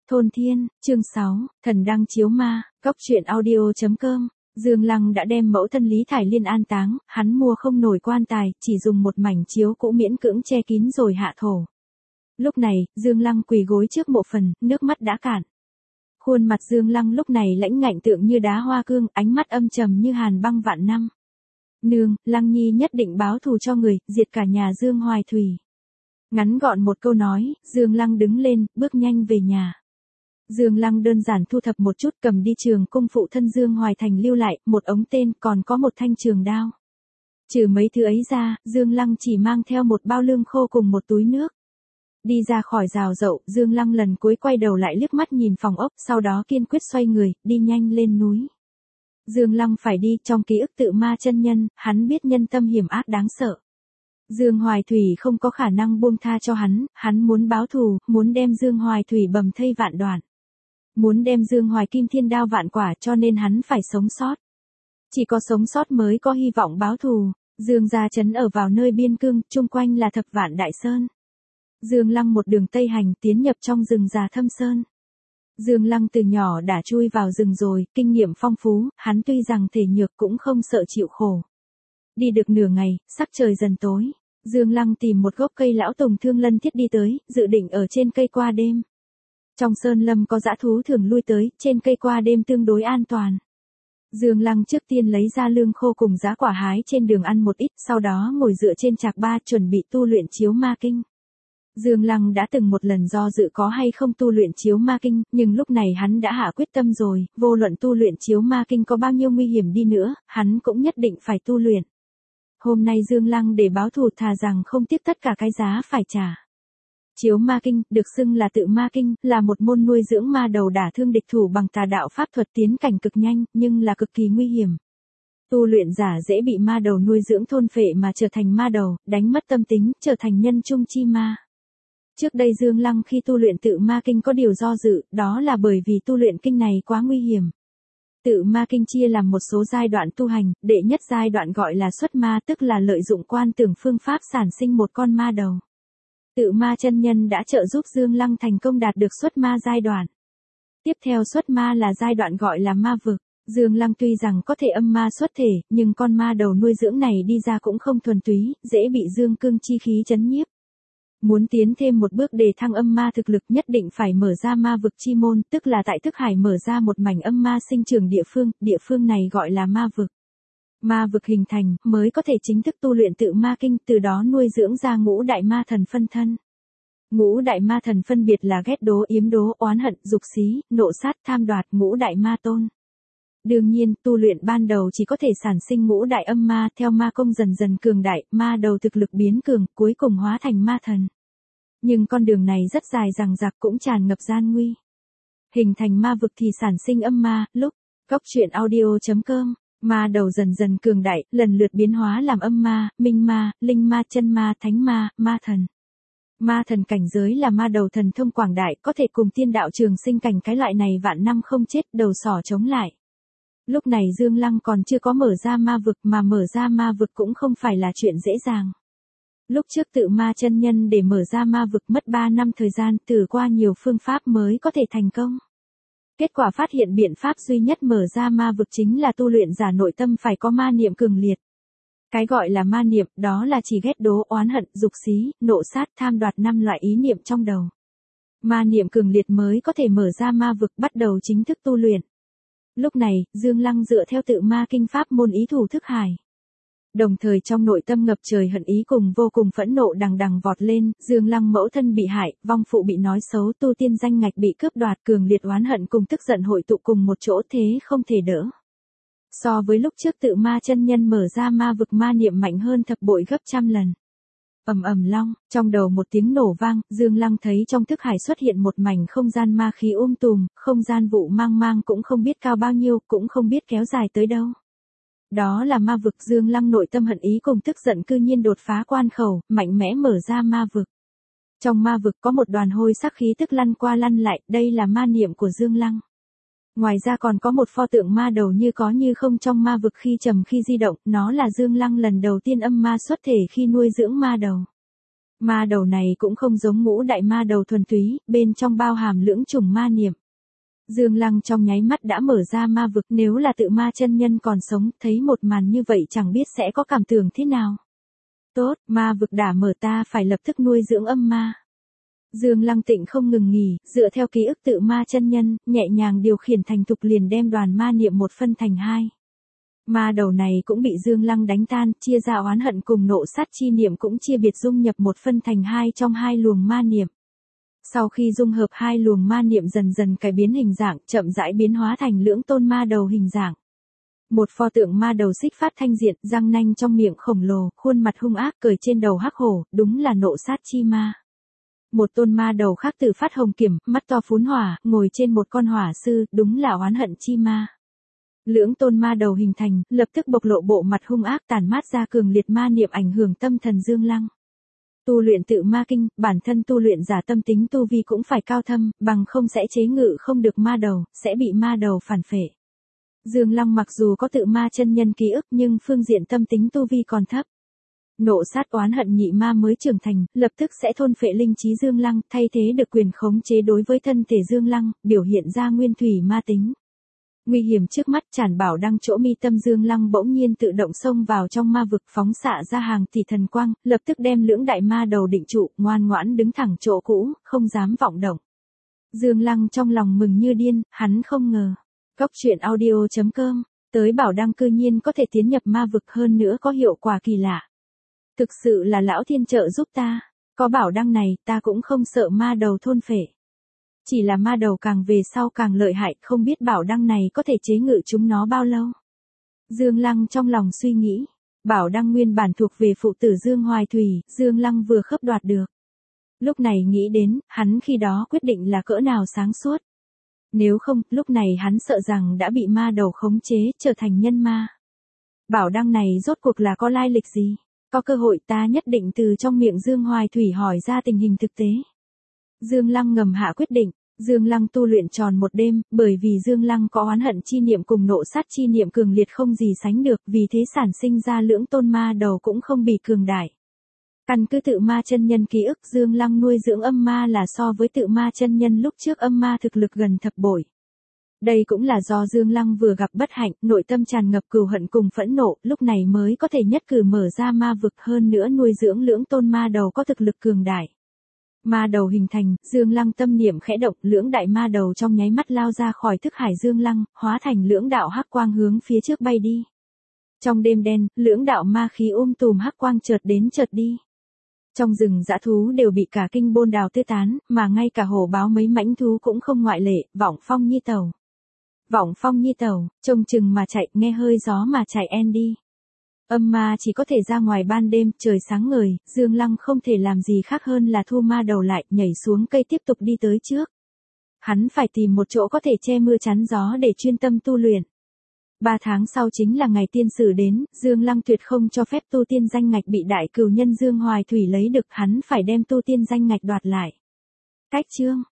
Thôn Thiên, chương 6, Thần đăng chiếu ma, góc truyện audio.com. Dương Lăng đã đem mẫu thân Lý Thải Liên an táng, hắn mua không nổi quan tài, chỉ dùng một mảnh chiếu cũ miễn cưỡng che kín rồi hạ thổ. Lúc này, Dương Lăng quỳ gối trước mộ phần, nước mắt đã cạn. Khuôn mặt Dương Lăng lúc này lãnh ngạnh tượng như đá hoa cương, ánh mắt âm trầm như hàn băng vạn năm. Nương, Lăng Nhi nhất định báo thù cho người, diệt cả nhà Dương Hoài Thủy. Ngắn gọn một câu nói, Dương Lăng đứng lên, bước nhanh về nhà. Dương Lăng đơn giản thu thập một chút, cầm đi trường cung phụ thân Dương Hoài Thành lưu lại, một ống tên, còn có một thanh trường đao. Trừ mấy thứ ấy ra, Dương Lăng chỉ mang theo một bao lương khô cùng một túi nước. Đi ra khỏi rào rậu, Dương Lăng lần cuối quay đầu lại liếc mắt nhìn phòng ốc, sau đó kiên quyết xoay người, đi nhanh lên núi. Dương Lăng phải đi, trong ký ức Tự Ma chân nhân, hắn biết nhân tâm hiểm ác đáng sợ. Dương Hoài Thủy không có khả năng buông tha cho hắn muốn báo thù, muốn đem Dương Hoài Thủy bầm thây vạn đoạn. Muốn đem Dương Hoài Kim Thiên đao vạn quả, cho nên hắn phải sống sót. Chỉ có sống sót mới có hy vọng báo thù. Dương gia trấn ở vào nơi biên cương, chung quanh là thập vạn đại sơn. Dương Lăng một đường tây hành tiến nhập trong rừng già thâm sơn. Dương Lăng từ nhỏ đã chui vào rừng rồi, kinh nghiệm phong phú, hắn tuy rằng thể nhược cũng không sợ chịu khổ. Đi được nửa ngày, sắc trời dần tối. Dương Lăng tìm một gốc cây lão tùng thương lân thiết đi tới, dự định ở trên cây qua đêm. Trong sơn lâm có dã thú thường lui tới, trên cây qua đêm tương đối an toàn. Dương Lăng trước tiên lấy ra lương khô cùng giá quả hái trên đường ăn một ít, sau đó ngồi dựa trên trạc ba chuẩn bị tu luyện chiếu ma kinh. Dương Lăng đã từng một lần do dự có hay không tu luyện chiếu ma kinh, nhưng lúc này hắn đã hạ quyết tâm rồi, vô luận tu luyện chiếu ma kinh có bao nhiêu nguy hiểm đi nữa, hắn cũng nhất định phải tu luyện. Hôm nay Dương Lăng để báo thù thà rằng không tiếc tất cả cái giá phải trả. Chiếu ma kinh, được xưng là Tự Ma kinh, là một môn nuôi dưỡng ma đầu đả thương địch thủ bằng tà đạo pháp thuật tiến cảnh cực nhanh, nhưng là cực kỳ nguy hiểm. Tu luyện giả dễ bị ma đầu nuôi dưỡng thôn phệ mà trở thành ma đầu, đánh mất tâm tính, trở thành nhân trung chi ma. Trước đây Dương Lăng khi tu luyện Tự Ma kinh có điều do dự, đó là bởi vì tu luyện kinh này quá nguy hiểm. Tự Ma kinh chia làm một số giai đoạn tu hành, đệ nhất giai đoạn gọi là xuất ma, tức là lợi dụng quan tưởng phương pháp sản sinh một con ma đầu. Tự Ma chân nhân đã trợ giúp Dương Lăng thành công đạt được xuất ma giai đoạn. Tiếp theo xuất ma là giai đoạn gọi là ma vực. Dương Lăng tuy rằng có thể âm ma xuất thể, nhưng con ma đầu nuôi dưỡng này đi ra cũng không thuần túy, dễ bị dương cương chi khí chấn nhiếp. Muốn tiến thêm một bước để thăng âm ma thực lực nhất định phải mở ra ma vực chi môn, tức là tại thức hải mở ra một mảnh âm ma sinh trưởng địa phương này gọi là ma vực. Ma vực hình thành, mới có thể chính thức tu luyện Tự Ma kinh, từ đó nuôi dưỡng ra ngũ đại ma thần phân thân. Ngũ đại ma thần phân biệt là ghét đố, yếm đố, oán hận, dục xí, nộ sát, tham đoạt, ngũ đại ma tôn. Đương nhiên, tu luyện ban đầu chỉ có thể sản sinh ngũ đại âm ma, theo ma công dần dần cường đại, ma đầu thực lực biến cường, cuối cùng hóa thành ma thần. Nhưng con đường này rất dài dằng dặc cũng tràn ngập gian nguy. Hình thành ma vực thì sản sinh âm ma, lúc góc truyện audio.com. Ma đầu dần dần cường đại, lần lượt biến hóa làm âm ma, minh ma, linh ma, chân ma, thánh ma, ma thần. Ma thần cảnh giới là ma đầu thần thông quảng đại, có thể cùng tiên đạo trường sinh cảnh, cái loại này vạn năm không chết, đầu sỏ chống lại. Lúc này Dương Lăng còn chưa có mở ra ma vực, mà mở ra ma vực cũng không phải là chuyện dễ dàng. Lúc trước Tự Ma chân nhân để mở ra ma vực mất 3 năm thời gian, thử qua nhiều phương pháp mới có thể thành công. Kết quả phát hiện biện pháp duy nhất mở ra ma vực chính là tu luyện giả nội tâm phải có ma niệm cường liệt. Cái gọi là ma niệm, đó là chỉ ghét đố, oán hận, dục xí, nộ sát, tham đoạt 5 loại ý niệm trong đầu. Ma niệm cường liệt mới có thể mở ra ma vực, bắt đầu chính thức tu luyện. Lúc này, Dương Lăng dựa theo Tự Ma kinh pháp môn ý thủ thức hải. Đồng thời trong nội tâm ngập trời hận ý cùng vô cùng phẫn nộ đằng đằng vọt lên, Dương Lăng mẫu thân bị hại, vong phụ bị nói xấu, tu tiên danh ngạch bị cướp đoạt, cường liệt oán hận cùng tức giận hội tụ cùng một chỗ, thế không thể đỡ. So với lúc trước Tự Ma chân nhân mở ra ma vực, ma niệm mạnh hơn thập bội gấp trăm lần. Ầm ầm long, trong đầu một tiếng nổ vang, Dương Lăng thấy trong thức hải xuất hiện một mảnh không gian ma khí tùm, không gian vụ mang mang cũng không biết cao bao nhiêu, cũng không biết kéo dài tới đâu. Đó là ma vực. Dương Lăng nội tâm hận ý cùng tức giận cư nhiên đột phá quan khẩu, mạnh mẽ mở ra ma vực. Trong ma vực có một đoàn hôi sắc khí tức lăn qua lăn lại, đây là ma niệm của Dương Lăng. Ngoài ra còn có một pho tượng ma đầu như có như không trong ma vực khi trầm khi di động, nó là Dương Lăng lần đầu tiên âm ma xuất thể khi nuôi dưỡng ma đầu. Ma đầu này cũng không giống ngũ đại ma đầu thuần túy, bên trong bao hàm lưỡng chủng ma niệm. Dương Lăng trong nháy mắt đã mở ra ma vực, nếu là tự ma chân nhân còn sống, thấy một màn như vậy chẳng biết sẽ có cảm tưởng thế nào. Tốt, ma vực đã mở, ta phải lập tức nuôi dưỡng âm ma. Dương Lăng Tịnh không ngừng nghỉ, dựa theo ký ức tự ma chân nhân, nhẹ nhàng điều khiển thành thục liền đem đoàn ma niệm một phân thành hai. Ma đầu này cũng bị Dương Lăng đánh tan, chia ra oán hận cùng nộ sát chi niệm cũng chia biệt dung nhập một phân thành hai trong hai luồng ma niệm. Sau khi dung hợp hai luồng ma niệm dần dần cải biến hình dạng, chậm rãi biến hóa thành lưỡng tôn ma đầu hình dạng. Một pho tượng ma đầu xích phát thanh diện, răng nanh trong miệng khổng lồ, khuôn mặt hung ác cởi trên đầu hắc hổ, đúng là nộ sát chi ma. Một tôn ma đầu khác tự phát hồng kiểm, mắt to phún hỏa, ngồi trên một con hỏa sư, đúng là oán hận chi ma. Lưỡng tôn ma đầu hình thành, lập tức bộc lộ bộ mặt hung ác tàn mát ra cường liệt ma niệm ảnh hưởng tâm thần Dương Lăng. Tu luyện tự ma kinh, bản thân tu luyện giả tâm tính tu vi cũng phải cao thâm, bằng không sẽ chế ngự không được ma đầu, sẽ bị ma đầu phản phệ. Dương Lăng mặc dù có tự ma chân nhân ký ức nhưng phương diện tâm tính tu vi còn thấp. Nộ sát oán hận nhị ma mới trưởng thành, lập tức sẽ thôn phệ linh trí Dương Lăng, thay thế được quyền khống chế đối với thân thể Dương Lăng, biểu hiện ra nguyên thủy ma tính. Nguy hiểm trước mắt, Trảm Bảo Đăng chỗ mi tâm Dương Lăng bỗng nhiên tự động xông vào trong ma vực, phóng xạ ra hàng tỷ thần quang, lập tức đem lưỡng đại ma đầu định trụ, ngoan ngoãn đứng thẳng chỗ cũ, không dám vọng động. Dương Lăng trong lòng mừng như điên, hắn không ngờ. Góc truyện audio.com, tới Bảo Đăng cư nhiên có thể tiến nhập ma vực, hơn nữa có hiệu quả kỳ lạ. Thực sự là lão thiên trợ giúp ta, có Bảo Đăng này, ta cũng không sợ ma đầu thôn phệ. Chỉ là ma đầu càng về sau càng lợi hại, không biết Bảo Đăng này có thể chế ngự chúng nó bao lâu. Dương Lăng trong lòng suy nghĩ, Bảo Đăng nguyên bản thuộc về phụ tử Dương Hoài Thủy, Dương Lăng vừa khớp đoạt được. Lúc này nghĩ đến, hắn khi đó quyết định là cỡ nào sáng suốt. Nếu không, lúc này hắn sợ rằng đã bị ma đầu khống chế, trở thành nhân ma. Bảo Đăng này rốt cuộc là có lai lịch gì? Có cơ hội ta nhất định từ trong miệng Dương Hoài Thủy hỏi ra tình hình thực tế. Dương Lăng ngầm hạ quyết định, Dương Lăng tu luyện tròn một đêm, bởi vì Dương Lăng có oán hận chi niệm cùng nộ sát chi niệm cường liệt không gì sánh được, vì thế sản sinh ra lưỡng tôn ma đầu cũng không bị cường đại. Căn cứ tự ma chân nhân ký ức, Dương Lăng nuôi dưỡng âm ma là so với tự ma chân nhân lúc trước âm ma thực lực gần thập bội. Đây cũng là do Dương Lăng vừa gặp bất hạnh, nội tâm tràn ngập cừu hận cùng phẫn nộ, lúc này mới có thể nhất cử mở ra ma vực, hơn nữa nuôi dưỡng lưỡng tôn ma đầu có thực lực cường đại. Ma đầu hình thành, Dương Lăng tâm niệm khẽ động, lưỡng đại ma đầu trong nháy mắt lao ra khỏi thức hải Dương Lăng, hóa thành lưỡng đạo hắc quang hướng phía trước bay đi. Trong đêm đen, lưỡng đạo ma khí tùm hắc quang chợt đến chợt đi. Trong rừng dã thú đều bị cả kinh bôn đào tê tán, mà ngay cả hổ báo mấy mãnh thú cũng không ngoại lệ, Vọng Phong Nhi Tẩu. Vọng Phong Nhi Tẩu, trông chừng mà chạy, nghe hơi gió mà chạy đi. Âm ma chỉ có thể ra ngoài ban đêm, trời sáng ngời, Dương Lăng không thể làm gì khác hơn là thu ma đầu lại, nhảy xuống cây tiếp tục đi tới trước. Hắn phải tìm một chỗ có thể che mưa chắn gió để chuyên tâm tu luyện. 3 tháng sau chính là ngày tiên sử đến, Dương Lăng tuyệt không cho phép tu tiên danh ngạch bị đại cừu nhân Dương Hoài Thủy lấy được, hắn phải đem tu tiên danh ngạch đoạt lại. Cách chương